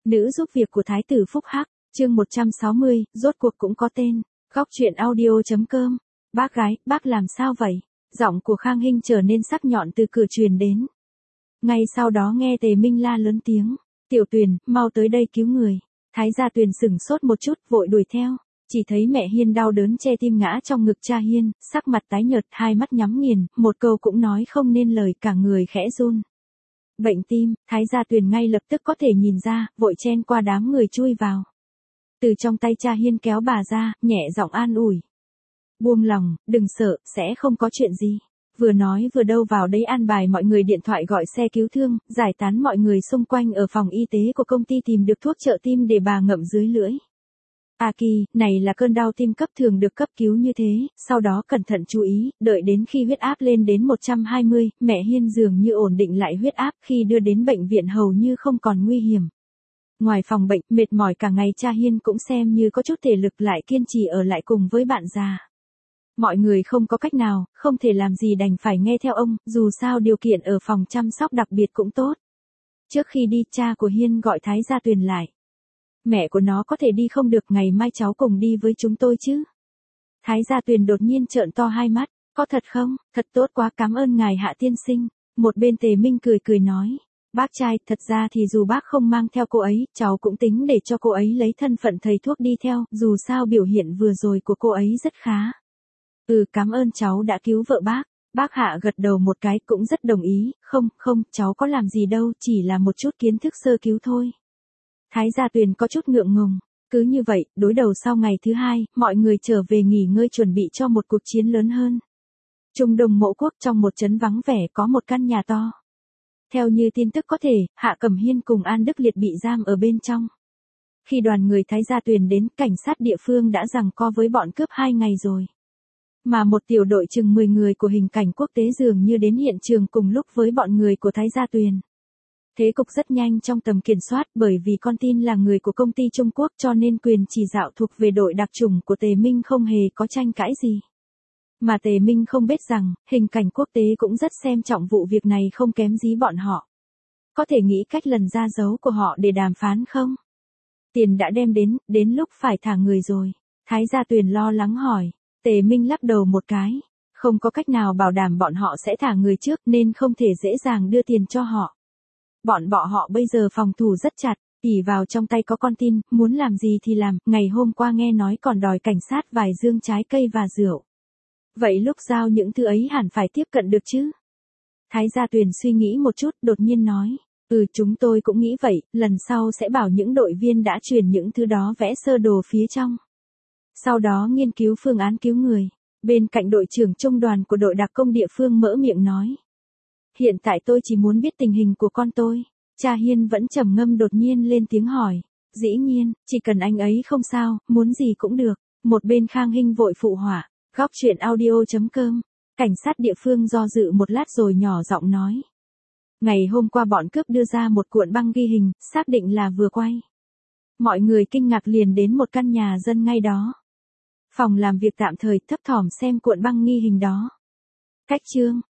Nữ giúp việc của Thái tử Phúc Hắc, chương 160, rốt cuộc cũng có tên. Góc truyện audio.com. Bác gái, bác làm sao vậy? Giọng của Khang Hinh trở nên sắc nhọn từ cửa truyền đến. Ngay sau đó nghe Tề Minh la lớn tiếng. Tiểu Tuyền, mau tới đây cứu người. Thái gia Tuyền sửng sốt một chút, vội đuổi theo. Chỉ thấy mẹ Hiên đau đớn che tim ngã trong ngực cha Hiên, sắc mặt tái nhợt, hai mắt nhắm nghiền, một câu cũng nói không nên lời, cả người khẽ run. Bệnh tim, Thái gia Tuyền ngay lập tức có thể nhìn ra, vội chen qua đám người chui vào. Từ trong tay cha Hiên kéo bà ra, nhẹ giọng an ủi. Buông lòng, đừng sợ, sẽ không có chuyện gì. Vừa nói vừa đâu vào đấy an bài mọi người điện thoại gọi xe cứu thương, giải tán mọi người xung quanh ở phòng y tế của công ty tìm được thuốc trợ tim để bà ngậm dưới lưỡi. Kỳ, này là cơn đau tim cấp thường được cấp cứu như thế, sau đó cẩn thận chú ý, đợi đến khi huyết áp lên đến 120, mẹ Hiên dường như ổn định lại huyết áp, khi đưa đến bệnh viện hầu như không còn nguy hiểm. Ngoài phòng bệnh, mệt mỏi cả ngày, cha Hiên cũng xem như có chút thể lực lại kiên trì ở lại cùng với bạn già. Mọi người không có cách nào, không thể làm gì đành phải nghe theo ông, dù sao điều kiện ở phòng chăm sóc đặc biệt cũng tốt. Trước khi đi, cha của Hiên gọi Thái gia Tuyền lại. Mẹ của nó có thể đi không được, ngày mai cháu cùng đi với chúng tôi chứ? Thái gia Tuyền đột nhiên trợn to hai mắt, có thật không? Thật tốt quá, cảm ơn ngài Hạ tiên sinh. Một bên Tề Minh cười cười nói, bác trai, thật ra thì dù bác không mang theo cô ấy, cháu cũng tính để cho cô ấy lấy thân phận thầy thuốc đi theo, dù sao biểu hiện vừa rồi của cô ấy rất khá. Cảm ơn cháu đã cứu vợ bác. Bác Hạ gật đầu một cái, cũng rất đồng ý, không, cháu có làm gì đâu, chỉ là một chút kiến thức sơ cứu thôi. Thái gia Tuyền có chút ngượng ngùng. Cứ như vậy, đối đầu sau ngày thứ hai, mọi người trở về nghỉ ngơi chuẩn bị cho một cuộc chiến lớn hơn. Trung Đông Mộ Quốc, trong một trấn vắng vẻ có một căn nhà to. Theo như tin tức có thể, Hạ Cẩm Hiên cùng An Đức Liệt bị giam ở bên trong. Khi đoàn người Thái gia Tuyền đến, cảnh sát địa phương đã giằng co với bọn cướp 2 ngày rồi. Mà một tiểu đội chừng 10 người của hình cảnh quốc tế dường như đến hiện trường cùng lúc với bọn người của Thái gia Tuyền. Thế cục rất nhanh trong tầm kiểm soát, bởi vì con tin là người của công ty Trung Quốc cho nên quyền chỉ đạo thuộc về đội đặc chủng của Tề Minh không hề có tranh cãi gì. Mà Tề Minh không biết rằng, hình cảnh quốc tế cũng rất xem trọng vụ việc này không kém gì bọn họ. Có thể nghĩ cách lần ra dấu của họ để đàm phán không? Tiền đã đem đến lúc phải thả người rồi. Thái gia Tuyền lo lắng hỏi. Tề Minh lắc đầu một cái. Không có cách nào bảo đảm bọn họ sẽ thả người trước nên không thể dễ dàng đưa tiền cho họ. Bọn họ bây giờ phòng thủ rất chặt, ỷ vào trong tay có con tin, muốn làm gì thì làm, ngày hôm qua nghe nói còn đòi cảnh sát vài dương trái cây và rượu. Vậy lúc giao những thứ ấy hẳn phải tiếp cận được chứ? Thái gia Tuyền suy nghĩ một chút, đột nhiên nói, chúng tôi cũng nghĩ vậy, lần sau sẽ bảo những đội viên đã chuyển những thứ đó vẽ sơ đồ phía trong. Sau đó nghiên cứu phương án cứu người. Bên cạnh đội trưởng trung đoàn của đội đặc công địa phương mở miệng nói. Hiện tại tôi chỉ muốn biết tình hình của con tôi. Cha Hiên vẫn trầm ngâm đột nhiên lên tiếng hỏi. Dĩ nhiên, chỉ cần anh ấy không sao, muốn gì cũng được. Một bên Khang Hinh vội phụ họa. Góc truyện audio.com. Cảnh sát địa phương do dự một lát rồi nhỏ giọng nói. Ngày hôm qua bọn cướp đưa ra một cuộn băng ghi hình, xác định là vừa quay. Mọi người kinh ngạc liền đến một căn nhà dân ngay đó. Phòng làm việc tạm thời thấp thỏm xem cuộn băng ghi hình đó. Cách chương.